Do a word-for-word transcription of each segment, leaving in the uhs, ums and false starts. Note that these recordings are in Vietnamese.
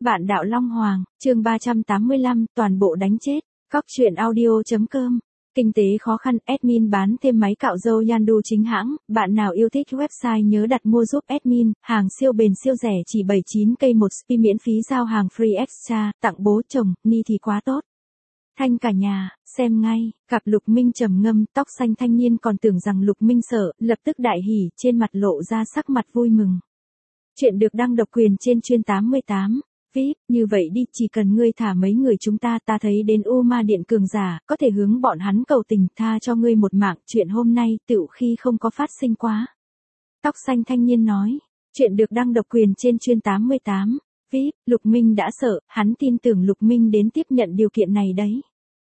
Bạn đạo Long Hoàng, chương ba trăm tám mươi lăm, toàn bộ đánh chết. Cóc truyện audio chấm com. Kinh tế khó khăn, admin bán thêm máy cạo râu Yandu chính hãng, bạn nào yêu thích website nhớ đặt mua giúp admin, hàng siêu bền siêu rẻ chỉ bảy mươi chín k một spi miễn phí giao hàng free extra, tặng bố chồng, ni thì quá tốt. Thanh cả nhà, xem ngay, gặp Lục Minh trầm ngâm, tóc xanh thanh niên còn tưởng rằng Lục Minh sợ, lập tức đại hỉ, trên mặt lộ ra sắc mặt vui mừng. Chuyện được đăng độc quyền trên chuyên tám mươi tám. vê i pê, như vậy đi, chỉ cần ngươi thả mấy người chúng ta, ta thấy đến U Ma Điện cường giả, có thể hướng bọn hắn cầu tình, tha cho ngươi một mạng, chuyện hôm nay, tựu khi không có phát sinh quá. Tóc xanh thanh niên nói, chuyện được đăng độc quyền trên chuyên tám mươi tám. vê i pê, Lục Minh đã sợ, hắn tin tưởng Lục Minh đến tiếp nhận điều kiện này đấy.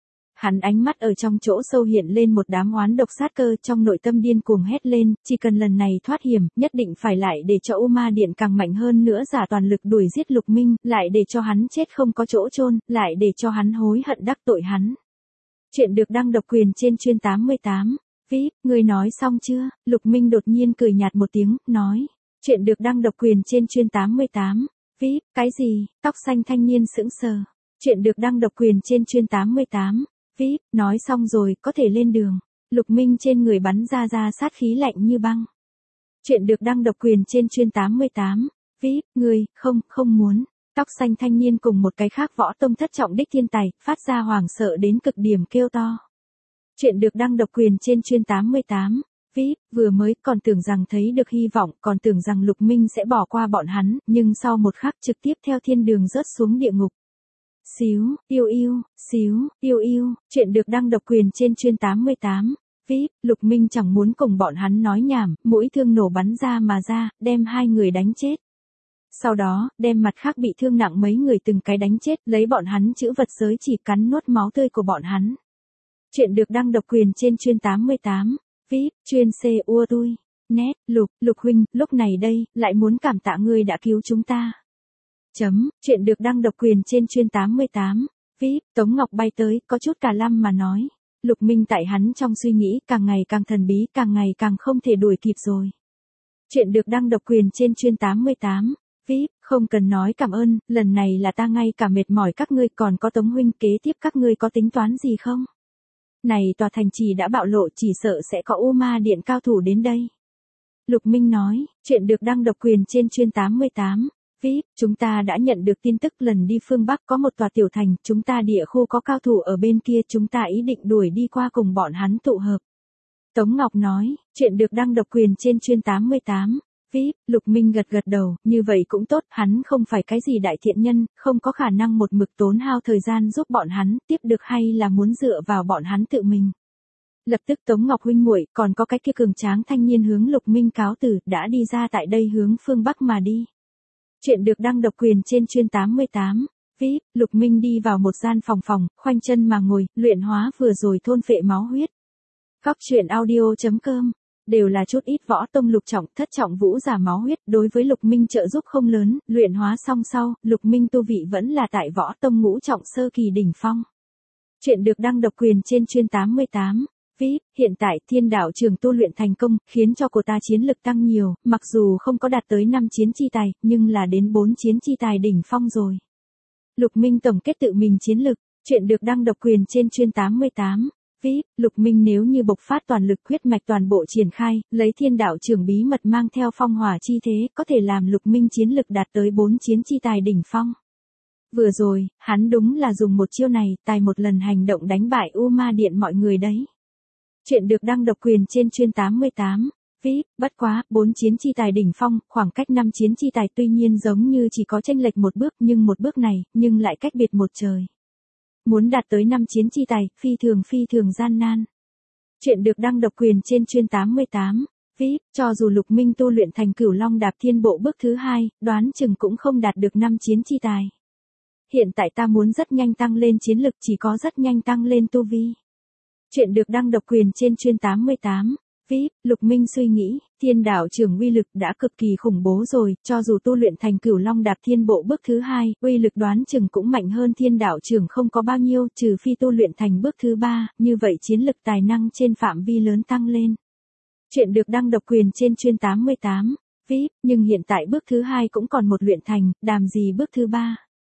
Hắn ánh mắt ở trong chỗ sâu hiện lên một đám oán độc sát cơ, trong nội tâm điên cuồng hét lên, chỉ cần lần này thoát hiểm, nhất định phải lại để cho U Ma Điện càng mạnh hơn nữa, giả toàn lực đuổi giết Lục Minh, lại để cho hắn chết không có chỗ chôn, lại để cho hắn hối hận đắc tội hắn. Chuyện được đăng độc quyền trên chuyên tám mươi tám. vê i pê, ngươi nói xong chưa? Lục Minh đột nhiên cười nhạt một tiếng, nói. Chuyện được đăng độc quyền trên chuyên tám mươi tám. vê i pê, cái gì? Tóc xanh thanh niên sững sờ. Chuyện được đăng độc quyền trên chuyên tám mươi tám. vê i pê, nói xong rồi, có thể lên đường. Lục Minh trên người bắn ra ra sát khí lạnh như băng. Chuyện được đăng độc quyền trên chuyên tám mươi tám. vê i pê, người, không, không muốn. Tóc xanh thanh niên cùng một cái khác võ tông thất trọng đích thiên tài, phát ra hoảng sợ đến cực điểm kêu to. Chuyện được đăng độc quyền trên chuyên tám mươi tám. vê i pê, vừa mới còn tưởng rằng thấy được hy vọng, còn tưởng rằng Lục Minh sẽ bỏ qua bọn hắn, nhưng sau một khắc trực tiếp theo thiên đường rớt xuống địa ngục. Xíu, yêu yêu, xíu, yêu yêu, chuyện được đăng độc quyền trên chuyên tám mươi tám. vê i pê, Lục Minh chẳng muốn cùng bọn hắn nói nhảm, mũi thương nổ bắn ra mà ra, đem hai người đánh chết. Sau đó, đem mặt khác bị thương nặng mấy người từng cái đánh chết, lấy bọn hắn chữ vật giới chỉ cắn nuốt máu tươi của bọn hắn. Chuyện được đăng độc quyền trên chuyên tám mươi tám. vê i pê, chuyên C ua tui. Nét, Lục, Lục huynh, lúc này đây, lại muốn cảm tạ ngươi đã cứu chúng ta. Chấm, chuyện được đăng độc quyền trên chuyên tám mươi tám. vê i pê, Tống Ngọc bay tới, có chút cả lăm mà nói. Lục Minh tại hắn trong suy nghĩ, càng ngày càng thần bí, càng ngày càng không thể đuổi kịp rồi. Chuyện được đăng độc quyền trên chuyên tám mươi tám. vê i pê, không cần nói cảm ơn, lần này là ta ngay cả mệt mỏi các ngươi, còn có Tống huynh, kế tiếp các ngươi có tính toán gì không? Này tòa thành trì đã bạo lộ, chỉ sợ sẽ có U Ma Điện cao thủ đến đây. Lục Minh nói, chuyện được đăng độc quyền trên chuyên tám mươi tám. vê i pê, chúng ta đã nhận được tin tức lần đi phương Bắc có một tòa tiểu thành, chúng ta địa khu có cao thủ ở bên kia, chúng ta ý định đuổi đi qua cùng bọn hắn tụ hợp. Tống Ngọc nói, chuyện được đăng độc quyền trên chuyên tám mươi tám. vê i pê, Lục Minh gật gật đầu, như vậy cũng tốt, hắn không phải cái gì đại thiện nhân, không có khả năng một mực tốn hao thời gian giúp bọn hắn, tiếp được hay là muốn dựa vào bọn hắn tự mình. Lập tức Tống Ngọc huynh muội, còn có cái kia cường tráng thanh niên hướng Lục Minh cáo từ, đã đi ra tại đây hướng phương Bắc mà đi. Chuyện được đăng độc quyền trên chuyên tám mươi tám. vê i pê, Lục Minh đi vào một gian phòng phòng, khoanh chân mà ngồi, luyện hóa vừa rồi thôn phệ máu huyết. Cóc truyện audio chấm com. Đều là chút ít võ tông lục trọng, thất trọng vũ giả máu huyết, đối với Lục Minh trợ giúp không lớn, luyện hóa xong sau, Lục Minh tu vị vẫn là tại võ tông ngũ trọng sơ kỳ đỉnh phong. Chuyện được đăng độc quyền trên chuyên tám mươi tám. vê i pê, hiện tại Thiên Đạo Trường tu luyện thành công, khiến cho cô ta chiến lực tăng nhiều, mặc dù không có đạt tới năm chiến chi tài, nhưng là đến bốn chiến chi tài đỉnh phong rồi. Lục Minh tổng kết tự mình chiến lực, chuyện được đăng độc quyền trên chuyên tám mươi tám. vê i pê, Lục Minh nếu như bộc phát toàn lực huyết mạch toàn bộ triển khai, lấy Thiên Đạo Trường bí mật mang theo phong hỏa chi thế, có thể làm Lục Minh chiến lực đạt tới bốn chiến chi tài đỉnh phong. Vừa rồi, hắn đúng là dùng một chiêu này, tài một lần hành động đánh bại U Ma Điện mọi người đấy. Chuyện được đăng độc quyền trên chuyên tám mươi tám. vê i pê, bất quá, bốn chiến chi tài đỉnh phong, khoảng cách năm chiến chi tài tuy nhiên giống như chỉ có chênh lệch một bước, nhưng một bước này, nhưng lại cách biệt một trời. Muốn đạt tới năm chiến chi tài, phi thường phi thường gian nan. Chuyện được đăng độc quyền trên chuyên tám mươi tám. vê i pê, cho dù Lục Minh tu luyện thành Cửu Long Đạp Thiên Bộ bước thứ hai, đoán chừng cũng không đạt được năm chiến chi tài. Hiện tại ta muốn rất nhanh tăng lên chiến lực, chỉ có rất nhanh tăng lên tu vi. Chuyện được đăng độc quyền trên chuyên tám mươi tám. vê i pê, Lục Minh suy nghĩ, Thiên Đạo Trường uy lực đã cực kỳ khủng bố rồi, cho dù tu luyện thành Cửu Long Đạp Thiên Bộ bước thứ hai, uy lực đoán chừng cũng mạnh hơn Thiên Đạo Trường không có bao nhiêu, trừ phi tu luyện thành bước thứ ba, như vậy chiến lực tài năng trên phạm vi lớn tăng lên. Chuyện được đăng độc quyền trên chuyên tám mươi tám. vê i pê, nhưng hiện tại bước thứ hai cũng còn một luyện thành, đàm gì bước thứ ba.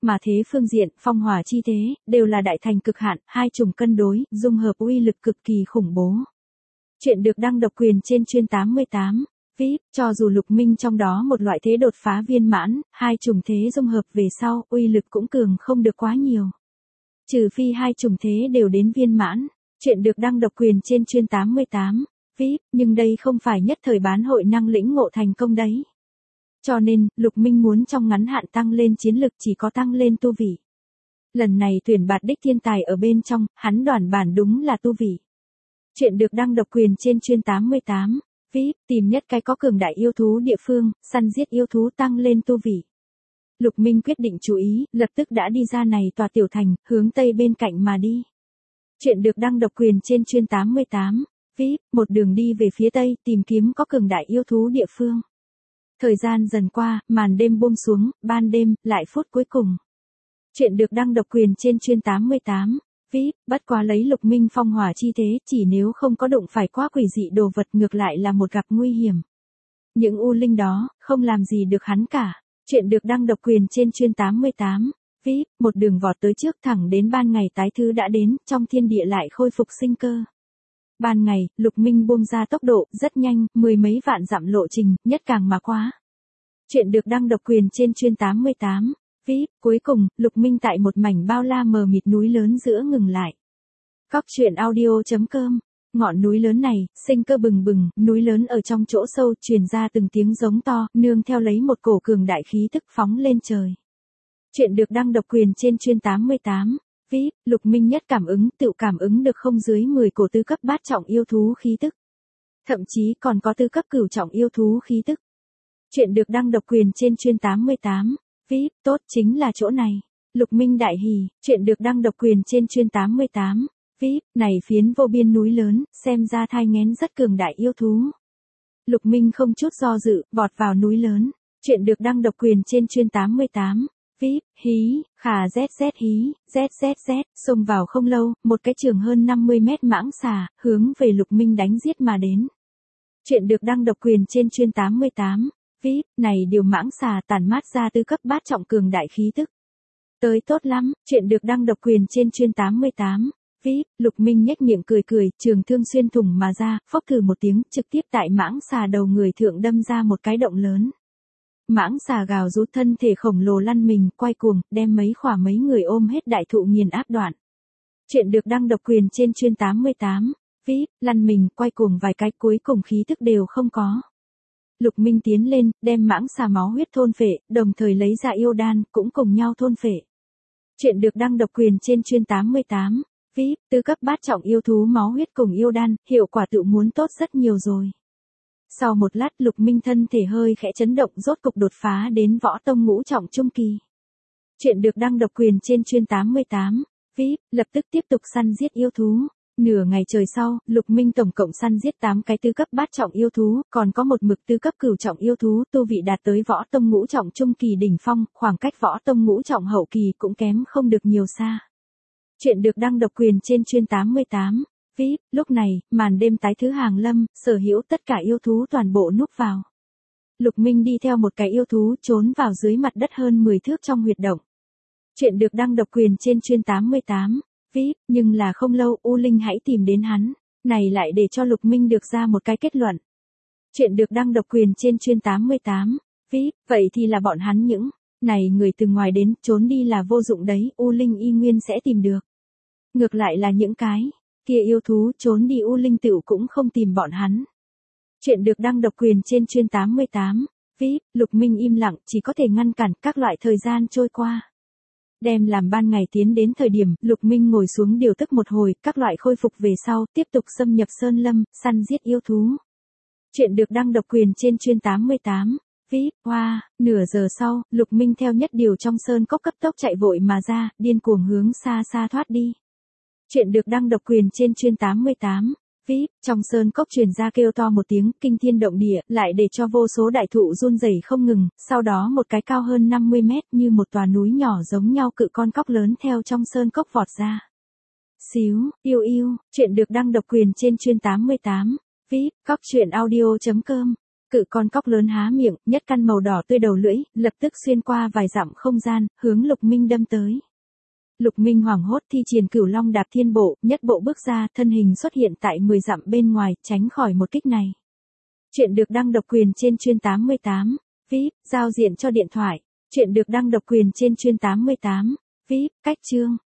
mà thế phương diện, phong hỏa chi thế, đều là đại thành cực hạn, hai chủng cân đối, dung hợp uy lực cực kỳ khủng bố. Chuyện được đăng độc quyền trên chuyên tám mươi tám. vê i pê, cho dù Lục Minh trong đó một loại thế đột phá viên mãn, hai chủng thế dung hợp về sau, uy lực cũng cường không được quá nhiều. Trừ phi hai chủng thế đều đến viên mãn. Chuyện được đăng độc quyền trên chuyên tám mươi tám. vê i pê, nhưng đây không phải nhất thời bán hội năng lĩnh ngộ thành công đấy. Cho nên, Lục Minh muốn trong ngắn hạn tăng lên chiến lực chỉ có tăng lên tu vị. Lần này tuyển bạt đích thiên tài ở bên trong, hắn đoàn bản đúng là tu vị. Chuyện được đăng độc quyền trên chuyên tám mươi tám. vê i pê, tìm nhất cái có cường đại yêu thú địa phương, săn giết yêu thú tăng lên tu vị. Lục Minh quyết định chú ý, lập tức đã đi ra này tòa tiểu thành, hướng tây bên cạnh mà đi. Chuyện được đăng độc quyền trên chuyên tám mươi tám. vê i pê, một đường đi về phía tây, tìm kiếm có cường đại yêu thú địa phương. Thời gian dần qua, màn đêm buông xuống, ban đêm, lại phút cuối cùng. Chuyện được đăng độc quyền trên chuyên tám mươi tám. vê i pê, bất quá lấy Lục Minh phong hỏa chi thế, chỉ nếu không có đụng phải quá quỷ dị đồ vật ngược lại là một gặp nguy hiểm. Những u linh đó, không làm gì được hắn cả. Chuyện được đăng độc quyền trên chuyên tám mươi tám. vê i pê, một đường vọt tới trước thẳng đến ban ngày tái thứ đã đến, trong thiên địa lại khôi phục sinh cơ. Ban ngày, Lục Minh buông ra tốc độ, rất nhanh, mười mấy vạn dặm lộ trình, nhất càng mà quá. Chuyện được đăng độc quyền trên chuyên tám mươi tám. vê i pê, cuối cùng, Lục Minh tại một mảnh bao la mờ mịt núi lớn giữa ngừng lại. Cóc truyện audio chấm com. Ngọn núi lớn này, sinh cơ bừng bừng, núi lớn ở trong chỗ sâu truyền ra từng tiếng giống to, nương theo lấy một cổ cường đại khí tức phóng lên trời. Chuyện được đăng độc quyền trên chuyên tám mươi tám. vê i pê, Lục Minh nhất cảm ứng, tự cảm ứng được không dưới mười cổ tứ cấp bát trọng yêu thú khí tức. Thậm chí còn có tứ cấp cửu trọng yêu thú khí tức. Chuyện được đăng độc quyền trên chuyên tám mươi tám. vê i pê, tốt chính là chỗ này. Lục Minh đại hỉ, chuyện được đăng độc quyền trên chuyên tám mươi tám. vê i pê, này phiến vô biên núi lớn, xem ra thai nghén rất cường đại yêu thú. Lục Minh không chút do dự, vọt vào núi lớn. Chuyện được đăng độc quyền trên chuyên tám mươi tám. vê i pê, hí, khà zét zét hí, zét zét zét, xông vào không lâu, một cái trường hơn năm mươi mét mãng xà, hướng về Lục Minh đánh giết mà đến. Chuyện được đăng độc quyền trên chuyên tám mươi tám. vê i pê, này điều mãng xà tản mát ra tứ cấp bát trọng cường đại khí tức. Tới tốt lắm, chuyện được đăng độc quyền trên chuyên tám mươi tám. vê i pê, Lục Minh nhếch miệng cười cười, trường thương xuyên thủng mà ra, phốc thử một tiếng, trực tiếp tại mãng xà đầu người thượng đâm ra một cái động lớn. Mãng xà gào rú, thân thể khổng lồ lăn mình, quay cuồng, đem mấy khỏa mấy người ôm hết đại thụ nghiền áp đoạn. Chuyện được đăng độc quyền trên chuyên tám mươi tám. vê i pê, lăn mình, quay cuồng vài cái, cuối cùng khí tức đều không có. Lục Minh tiến lên, đem mãng xà máu huyết thôn phệ, đồng thời lấy ra yêu đan, cũng cùng nhau thôn phệ. Chuyện được đăng độc quyền trên chuyên tám mươi tám. vê i pê, tứ cấp bát trọng yêu thú máu huyết cùng yêu đan, hiệu quả tự muốn tốt rất nhiều rồi. Sau một lát, Lục Minh thân thể hơi khẽ chấn động, rốt cục đột phá đến võ tông ngũ trọng trung kỳ. Chuyện được đăng độc quyền trên chuyên tám mươi tám. vê i pê, lập tức tiếp tục săn giết yêu thú. Nửa ngày trời sau, Lục Minh tổng cộng săn giết tám cái tứ cấp bát trọng yêu thú, còn có một mực tứ cấp cửu trọng yêu thú, tu vị đạt tới võ tông ngũ trọng trung kỳ đỉnh phong, khoảng cách võ tông ngũ trọng hậu kỳ cũng kém không được nhiều xa. Chuyện được đăng độc quyền trên chuyên tám mươi tám. vê i pê, lúc này, màn đêm tái thứ hàng lâm, sở hữu tất cả yêu thú toàn bộ núp vào. Lục Minh đi theo một cái yêu thú trốn vào dưới mặt đất hơn mười thước trong huyệt động. Chuyện được đăng độc quyền trên chuyên tám mươi tám. vê i pê, nhưng là không lâu U Linh hãy tìm đến hắn, này lại để cho Lục Minh được ra một cái kết luận. Chuyện được đăng độc quyền trên chuyên tám mươi tám. vê i pê, vậy thì là bọn hắn những này người từ ngoài đến, trốn đi là vô dụng đấy, U Linh y nguyên sẽ tìm được. Ngược lại là những cái kia yêu thú trốn đi U Linh tựu cũng không tìm bọn hắn. Chuyện được đăng độc quyền trên chuyên tám mươi tám. vê i pê, Lục Minh im lặng, chỉ có thể ngăn cản các loại thời gian trôi qua. Đem làm ban ngày tiến đến thời điểm, Lục Minh ngồi xuống điều tức một hồi, các loại khôi phục về sau, tiếp tục xâm nhập sơn lâm, săn giết yêu thú. Chuyện được đăng độc quyền trên chuyên tám mươi tám. vê i pê, hoa, wow, nửa giờ sau, Lục Minh theo nhất điều trong sơn cốc cấp tốc chạy vội mà ra, điên cuồng hướng xa xa thoát đi. Chuyện được đăng độc quyền trên chuyên tám mươi tám. vê i pê, trong sơn cốc truyền ra kêu to một tiếng, kinh thiên động địa, lại để cho vô số đại thụ run rẩy không ngừng, sau đó một cái cao hơn năm mươi mét như một tòa núi nhỏ giống nhau cự con cóc lớn theo trong sơn cốc vọt ra. Xíu, yêu yêu, chuyện được đăng độc quyền trên chuyên tám mươi tám. vê i pê, cóc truyện audio chấm com Cự con cóc lớn há miệng, nhất căn màu đỏ tươi đầu lưỡi, lập tức xuyên qua vài dặm không gian, hướng Lục Minh đâm tới. Lục Minh hoảng hốt thi triển Cửu Long đạp thiên bộ, nhất bộ bước ra, thân hình xuất hiện tại mười dặm bên ngoài, tránh khỏi một kích này. Chuyện được đăng độc quyền trên chuyên tám mươi tám, vê i pê, giao diện cho điện thoại. Chuyện được đăng độc quyền trên chuyên tám mươi tám, vê i pê, cách chương.